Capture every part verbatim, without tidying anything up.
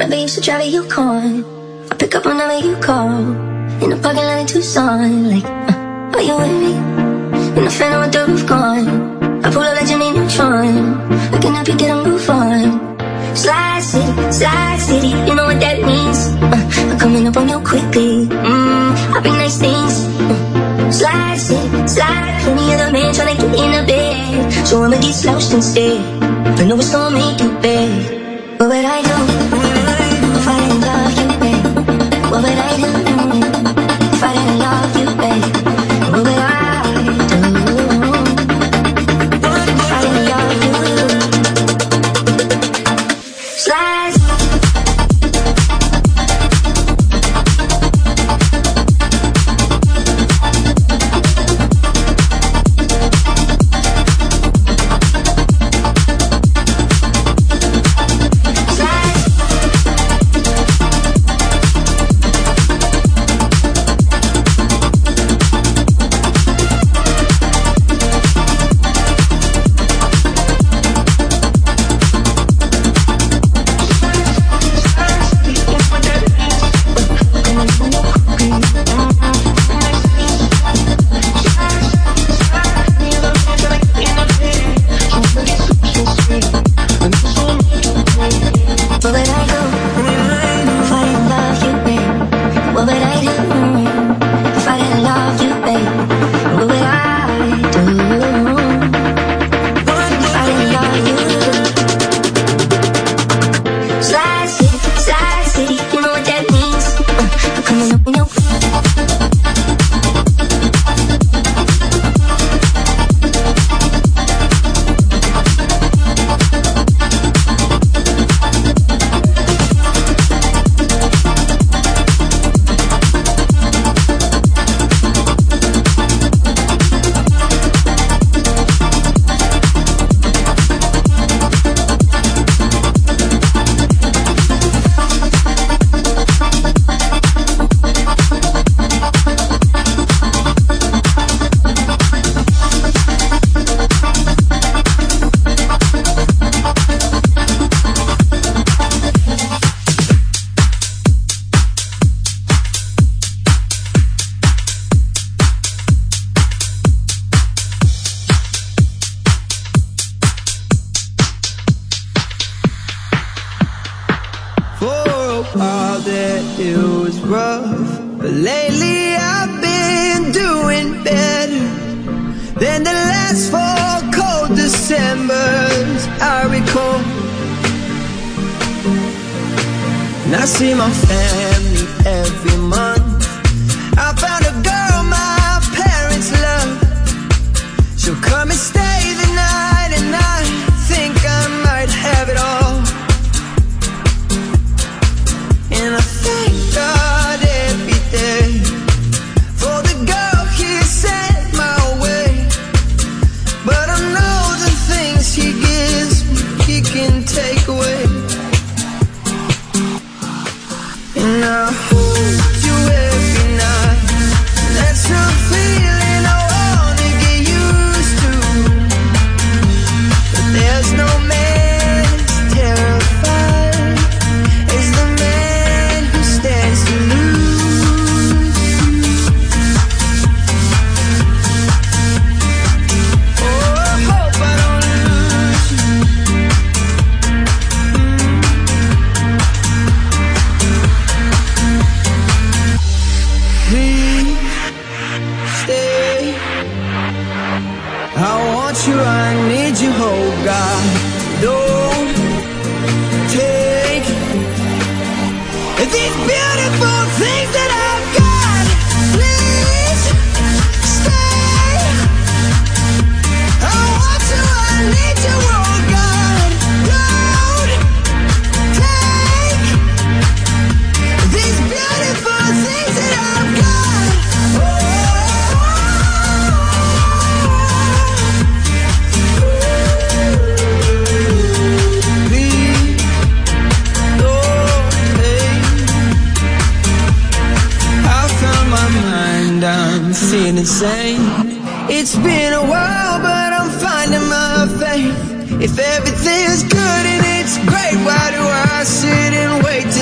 Maybe you should drive a Yukon. I'll pick up whenever you call. In the parking lot in Tucson. Like, uh, are you with me? In the phantom with the roof gone. I pull up like Jimmy Neutron. We can help you get a move on. Slide City, Slide City, you know what that means. uh, I'm coming up on you quickly. Mmm, I bring nice things. uh, Slide City, Slide. Plenty of the men tryna get in the bed. So I'ma get slouched instead. I know it's gonna make you bad. What would I do if I didn't love you, babe? What would I do if I didn't love you, babe? What would I do if I didn't love you? Slide. It's been a while, but I'm finding my faith. If everything's good and it's great, why do I sit and wait?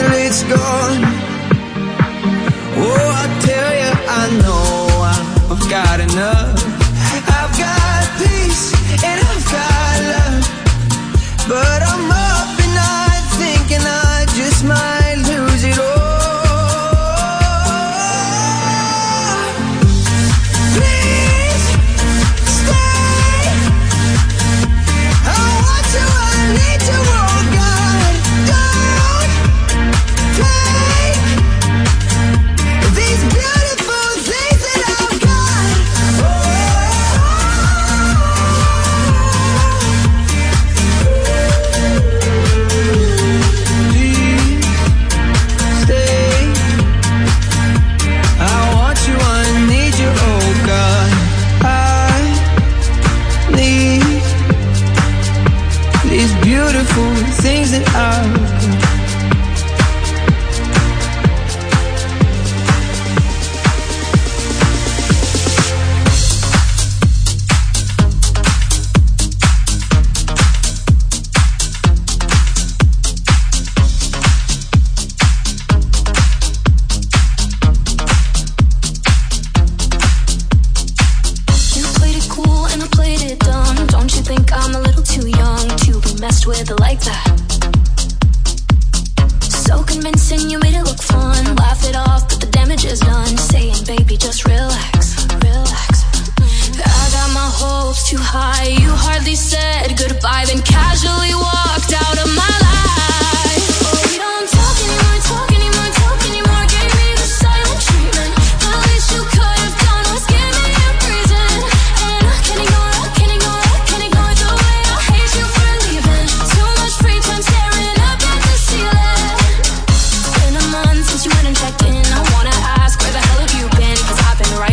that I'll go. With it like that. So convincing, you made it look fun. Laugh it off, but the damage is done. Saying, baby, just relax, relax. I got my hopes too high. You hardly said goodbye, then casually walked out of my life. Oh, we don't talk anymore, talk anymore, talk anymore. Gave me the silent treatment. The least you could have done was give me a reason. And I can't ignore, I can't ignore, I can't ignore the way I hate you for leaving. Too much free time staring up at the ceiling. It's been a month since you went and checked in. I wanna ask, where the hell have you been? Cause I've been right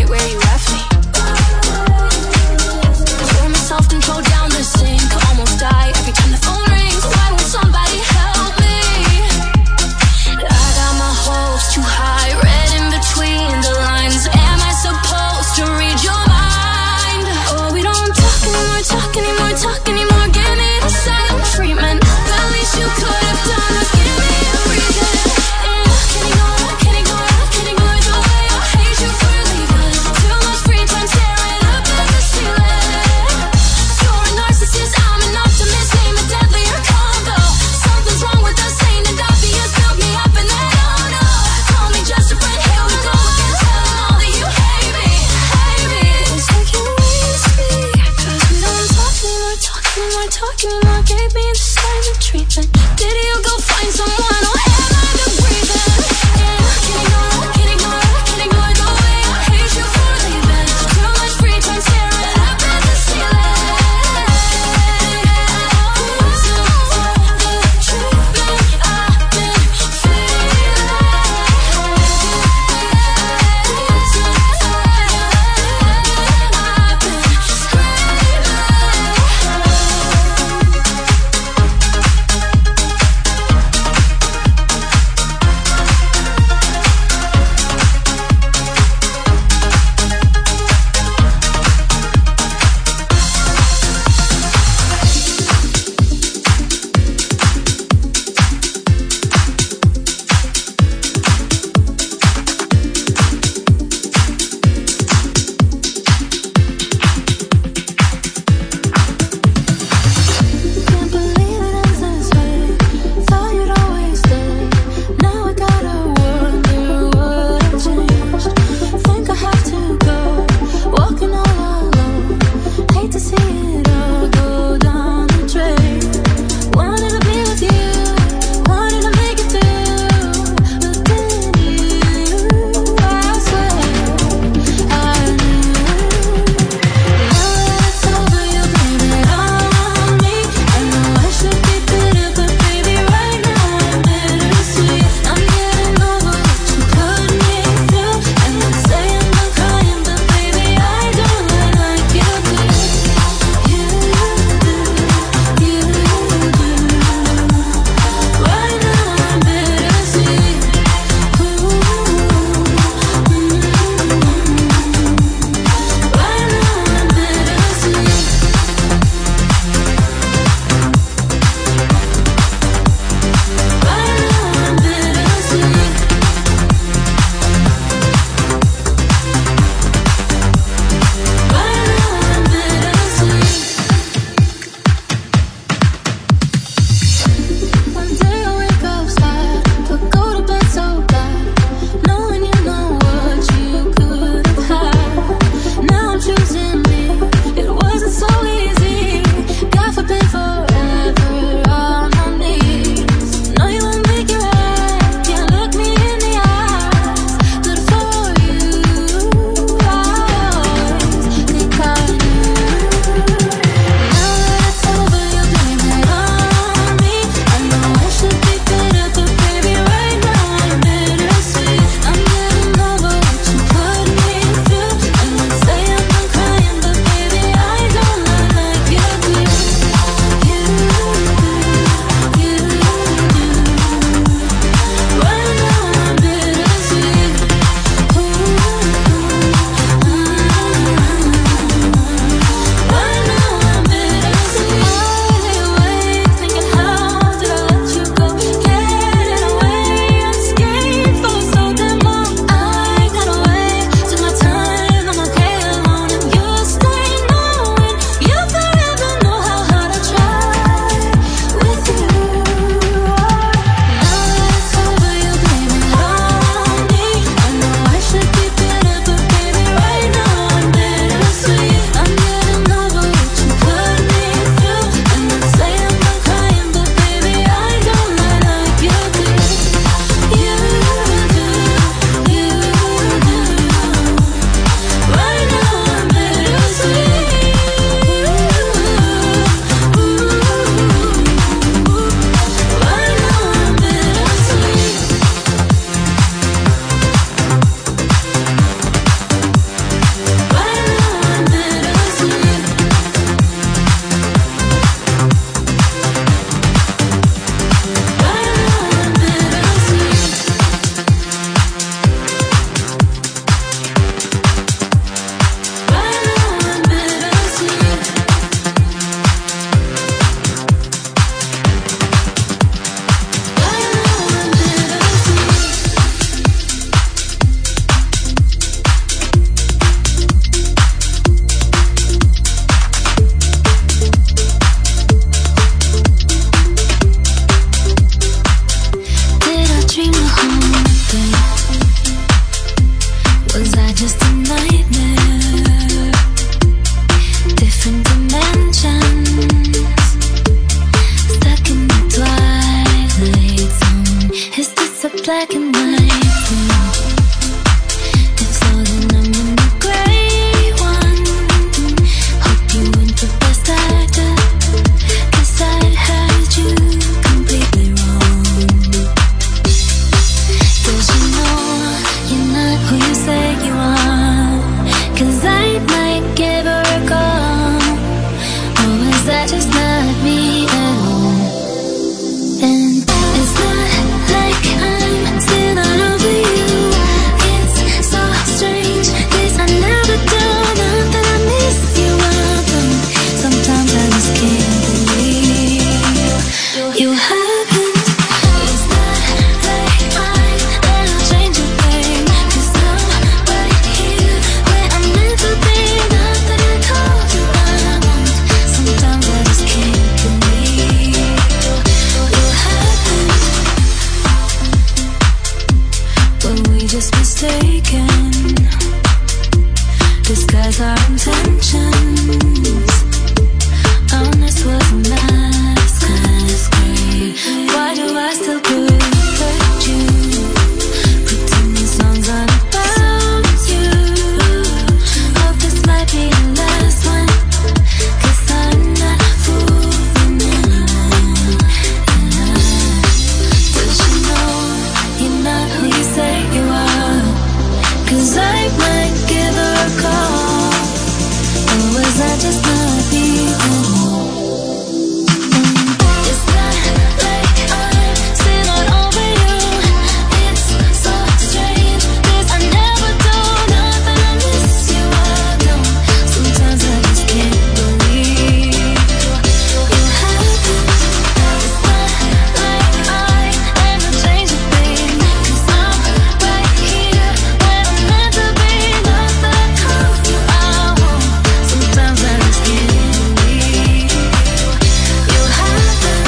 black and white. It's all that I'm in the gray one. Hope you went the best actor, 'cause I had you completely wrong. 'Cause you know you're not who you say you are. 'Cause I might give her a call. Or is that just not me at all? And it's not like I'm still not over you. It's so strange, 'cause I never do. Not that I miss you, I don't. Sometimes I just can't believe you happened. It's not like I'm gonna change a thing, 'cause I'm right here where I'm meant to be. Not that I told you I won't. Sometimes I just can't believe you happened. Were we just mistaken? Disguise our intentions. Honest was a mask. Why do I still protect you? Pretend these songs aren't about you. Hope this might be the last one, 'cause I'm not fooling anyone. Does you know you're not who you say you are? 'Cause I might give her a call. Or was that just not me? It's not like I'm still not over you. It's so strange, 'cause I never do. Not that I miss you, I don't. Sometimes I just can't believe you happened. It's not like I ever change a thing, 'cause I'm right here where I'm meant to be. Not that I told you I won't. Sometimes I just can't believe you happened.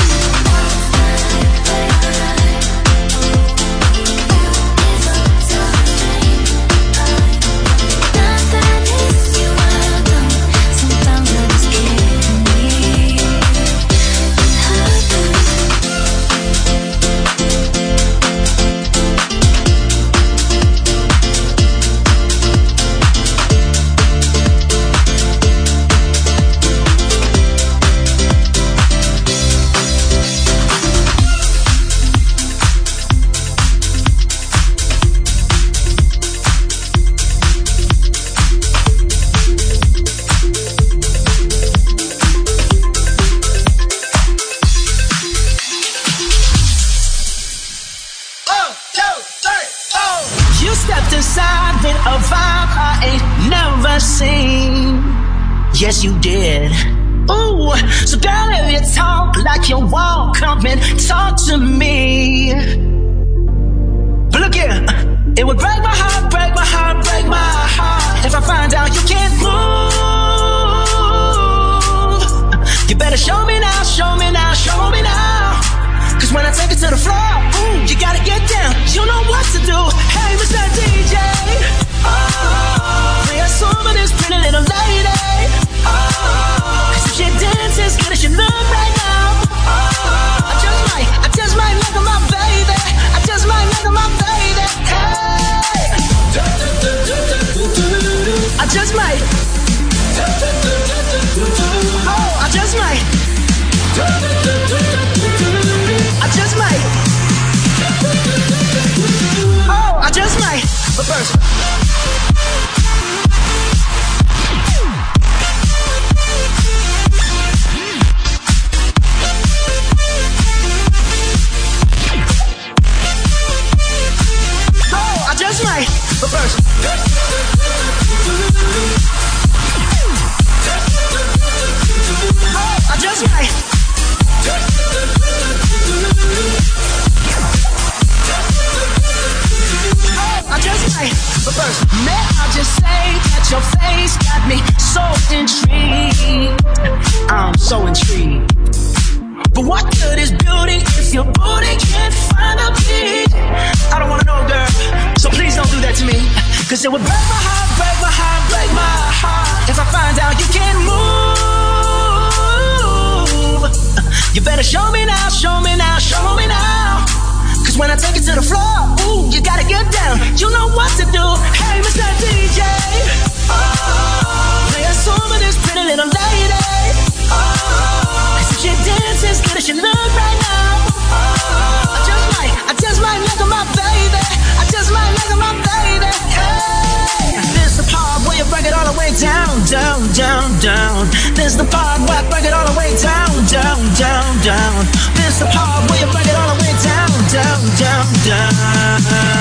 Not that I miss you, I don't. Sometimes I just can't believe you happened. You stepped inside with a vibe I ain't never seen. Yes, you did. Ooh, so girl, if you talk like you walk, come and talk to me. But look here, it would break my heart, break my heart, break my heart if I find out you can't move. You better show me now, show me now, show me now. 'Cause when I take it to the floor, ooh, you gotta get down. You know what to do. Hey, Mister D J, oh, play a song for this pretty little lady. Oh, 'cause if she dances good as she look right now, oh, I just might, I just might look at my baby. I just might look at my baby. Hey, I just might. Oh, I just might. I just might. Oh, I just might. But first, oh, I just might. But first, oh, I just might. I just might, but first, may I just say that your face got me so intrigued. I'm so intrigued. But what good is beauty if your booty can't find a beat? I don't wanna know, girl, so please don't do that to me. 'Cause it would break my heart, break my heart, break my heart if I find out you can't move. You better show me now, show me now, show me now. 'Cause when I take it to the floor, you know what to do. Hey, Mister D J, oh, play a song with this pretty little lady. Oh, cause if she dances good as she look right now, oh, I just might, I just might look at my baby. I just might look at my baby. Hey, this the part where you break it all the way down, down, down, down. This the part where I break it all the way down, down, down, down. This the part where you break it all the way down, down, down, down.